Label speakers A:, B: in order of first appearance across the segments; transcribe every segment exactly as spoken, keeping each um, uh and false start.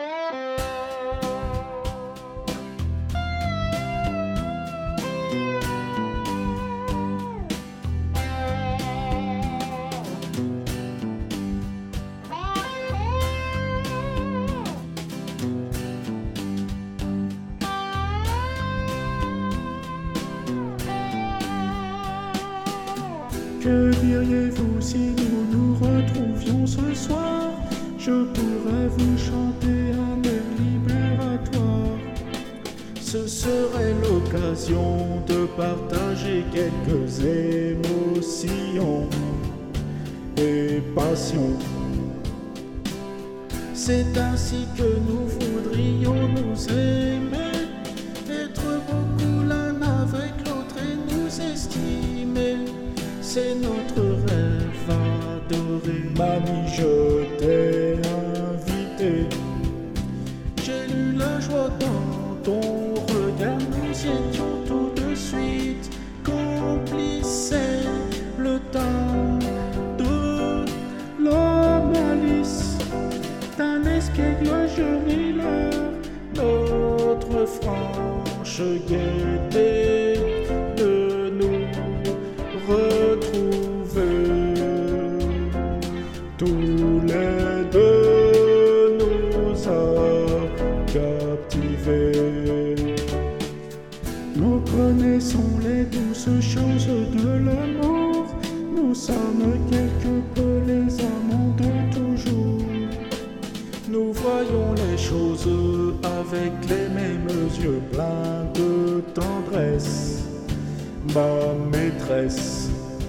A: Que diriez-vous si nous nous retrouvions ce soir? Je pourrais vous chanter un air libératoire. Ce serait l'occasion de partager quelques émotions et passions. C'est ainsi que nous voudrions nous aimer, être beaucoup l'un avec l'autre et nous estimer. C'est notre rêve adoré. Mamie, je t'ai invité. J'ai lu la joie dans ton regard. Nous étions tout de suite complices. Le temps de la malice d'un espiègle miller, notre franche gaieté de nous retrouver. Tous les deux nous a captivés. Nous connaissons les douces choses de l'amour. Nous sommes quelque peu les amants de toujours. Nous voyons les choses avec les mêmes yeux pleins de tendresse, ma maîtresse.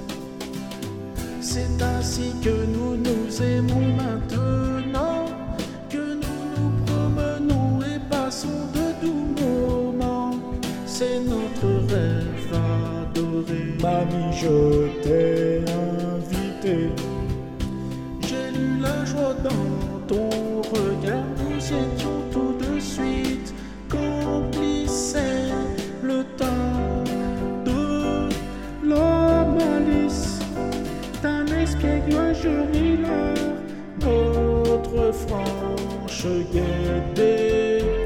A: C'est ainsi que nous nous aimons maintenant, que nous nous promenons et passons de doux moments. C'est notre rêve adoré. Mamie, je t'ai invité. J'ai lu la joie dans ton regard. Nous étions tout de suite complices. Le temps de la malice d'un espiègle miller, notre franche gaieté